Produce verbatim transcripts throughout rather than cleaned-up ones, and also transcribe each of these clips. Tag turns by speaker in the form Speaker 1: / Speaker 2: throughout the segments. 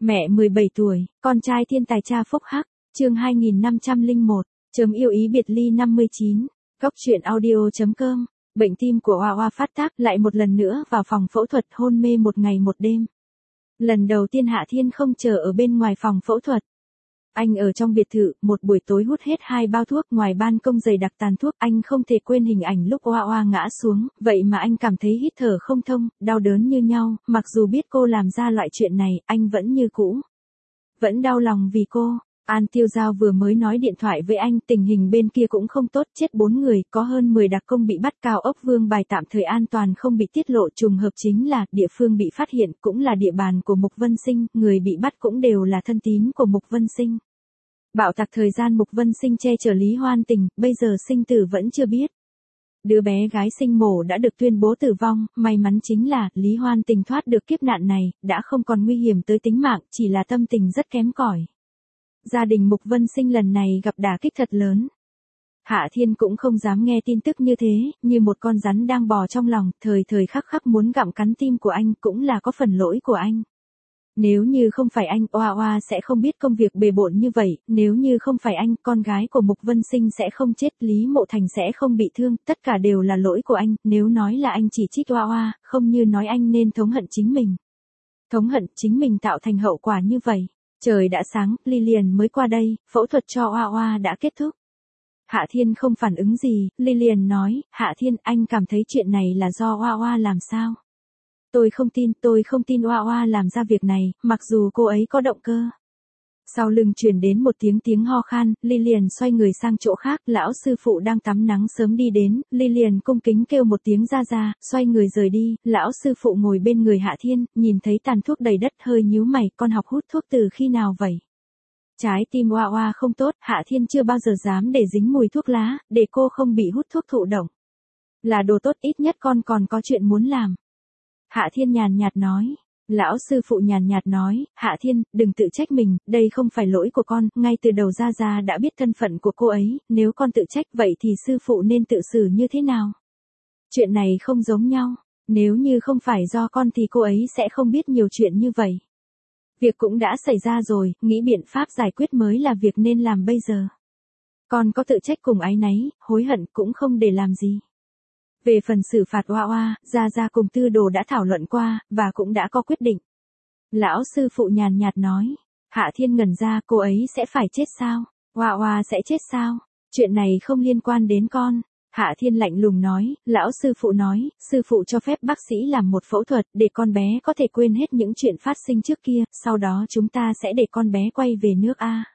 Speaker 1: Mẹ mười bảy tuổi, con trai thiên tài cha phúc hắc, chương hai nghìn năm trăm lẻ một, chấm yêu ý biệt ly năm mươi chín, góc truyện audio.com, bệnh tim của Hoa Hoa phát tác lại một lần nữa vào phòng phẫu thuật hôn mê một ngày một đêm. Lần đầu tiên Hạ Thiên không chờ ở bên ngoài phòng phẫu thuật. Anh ở trong biệt thự, một buổi tối hút hết hai bao thuốc ngoài ban công dày đặc tàn thuốc. Anh không thể quên hình ảnh lúc Hoa Hoa ngã xuống, vậy mà anh cảm thấy hít thở không thông, đau đớn như nhau, mặc dù biết cô làm ra loại chuyện này, anh vẫn như cũ. Vẫn đau lòng vì cô. An Tiêu Giao vừa mới nói điện thoại với anh, tình hình bên kia cũng không tốt, chết bốn người, có hơn mười đặc công bị bắt. Cao ốc Vương Bài tạm thời an toàn không bị tiết lộ, trùng hợp chính là địa phương bị phát hiện cũng là địa bàn của Mục Vân Sinh, người bị bắt cũng đều là thân tín của Mục Vân Sinh. Bạo tạc thời gian Mục Vân Sinh che chở Lý Hoan Tình, bây giờ sinh tử vẫn chưa biết. Đứa bé gái sinh mổ đã được tuyên bố tử vong, may mắn chính là Lý Hoan Tình thoát được kiếp nạn này, đã không còn nguy hiểm tới tính mạng, chỉ là tâm tình rất kém cỏi. Gia đình Mục Vân Sinh lần này gặp đả kích thật lớn. Hạ Thiên cũng không dám nghe tin tức như thế, như một con rắn đang bò trong lòng, thời thời khắc khắc muốn gặm cắn tim của anh, cũng là có phần lỗi của anh. Nếu như không phải anh, Hoa Hoa sẽ không biết công việc bề bộn như vậy, nếu như không phải anh, con gái của Mục Vân Sinh sẽ không chết, Lý Mộ Thành sẽ không bị thương, tất cả đều là lỗi của anh, nếu nói là anh chỉ trích Hoa Hoa, không như nói anh nên thống hận chính mình. Thống hận chính mình tạo thành hậu quả như vậy. Trời đã sáng, Lilian mới qua đây, phẫu thuật cho Hoa Hoa đã kết thúc. Hạ Thiên không phản ứng gì, Lilian nói, Hạ Thiên, anh cảm thấy chuyện này là do Hoa Hoa làm sao? Tôi không tin, tôi không tin Hoa Hoa làm ra việc này, mặc dù cô ấy có động cơ. Sau lưng truyền đến một tiếng tiếng ho khan, Lilian xoay người sang chỗ khác, lão sư phụ đang tắm nắng sớm đi đến, Lilian cung kính kêu một tiếng ra ra, xoay người rời đi, lão sư phụ ngồi bên người Hạ Thiên, nhìn thấy tàn thuốc đầy đất hơi nhíu mày, con học hút thuốc từ khi nào vậy? Trái tim Hoa Hoa không tốt, Hạ Thiên chưa bao giờ dám để dính mùi thuốc lá, để cô không bị hút thuốc thụ động. Là đồ tốt, ít nhất con còn có chuyện muốn làm. Hạ Thiên nhàn nhạt nói. Lão sư phụ nhàn nhạt nói, Hạ Thiên, đừng tự trách mình, đây không phải lỗi của con, ngay từ đầu Gia Gia đã biết thân phận của cô ấy, nếu con tự trách vậy thì sư phụ nên tự xử như thế nào? Chuyện này không giống nhau, nếu như không phải do con thì cô ấy sẽ không biết nhiều chuyện như vậy. Việc cũng đã xảy ra rồi, nghĩ biện pháp giải quyết mới là việc nên làm bây giờ. Con có tự trách cùng áy náy, hối hận cũng không để làm gì. Về phần xử phạt Hoa Hoa, Gia Gia cùng Tư Đồ đã thảo luận qua, và cũng đã có quyết định. Lão sư phụ nhàn nhạt nói, Hạ Thiên ngẩn ra, cô ấy sẽ phải chết sao? Hoa Hoa sẽ chết sao? Chuyện này không liên quan đến con. Hạ Thiên lạnh lùng nói, lão sư phụ nói, sư phụ cho phép bác sĩ làm một phẫu thuật để con bé có thể quên hết những chuyện phát sinh trước kia, sau đó chúng ta sẽ để con bé quay về nước A.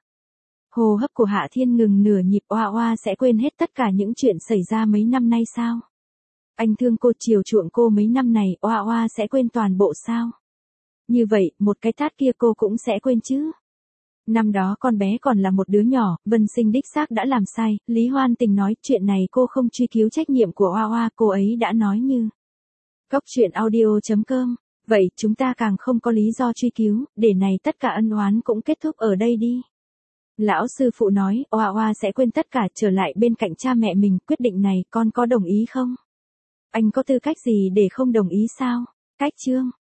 Speaker 1: Hô hấp của Hạ Thiên ngừng nửa nhịp, Hoa Hoa sẽ quên hết tất cả những chuyện xảy ra mấy năm nay sao? Anh thương cô, chiều chuộng cô mấy năm này, Hoa Hoa sẽ quên toàn bộ sao? Như vậy, một cái tát kia cô cũng sẽ quên chứ? Năm đó con bé còn là một đứa nhỏ, Vân Sinh đích xác đã làm sai, Lý Hoan Tình nói, chuyện này cô không truy cứu trách nhiệm của Hoa Hoa, cô ấy đã nói như. Góc truyện audio.com, vậy chúng ta càng không có lý do truy cứu, để này tất cả ân oán cũng kết thúc ở đây đi. Lão sư phụ nói, Hoa Hoa sẽ quên tất cả, trở lại bên cạnh cha mẹ mình, quyết định này con có đồng ý không? Anh có tư cách gì để không đồng ý sao? Cách chương